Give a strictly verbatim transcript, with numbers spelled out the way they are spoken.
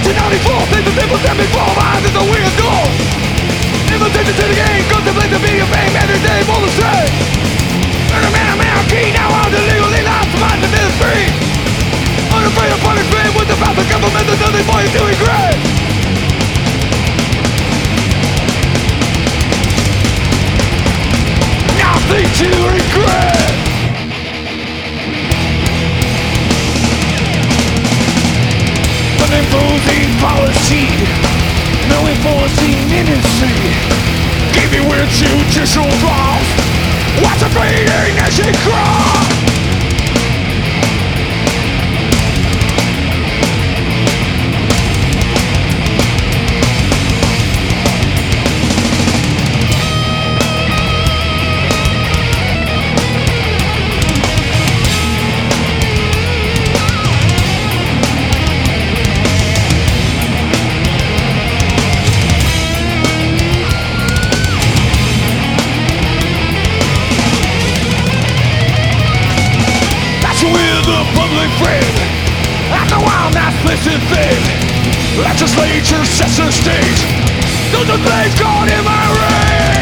nineteen ninety-four, things the people stand before my eyes is a weird goal. Invitation to the game, contemplate the being of fame, every day all the same. And a man, a man, I'm key, now I'm illegally lost, mind to be free. Unafraid of punishment with the path of government, there's nothing for you to regret. Nothing to regret. Imposing policy, no enforcing industry, giving weird judicial laws. What's a fading nation cross? Public friend, at the wild mass listen fame. Legislature sets the stage. Those are things caught in my reign.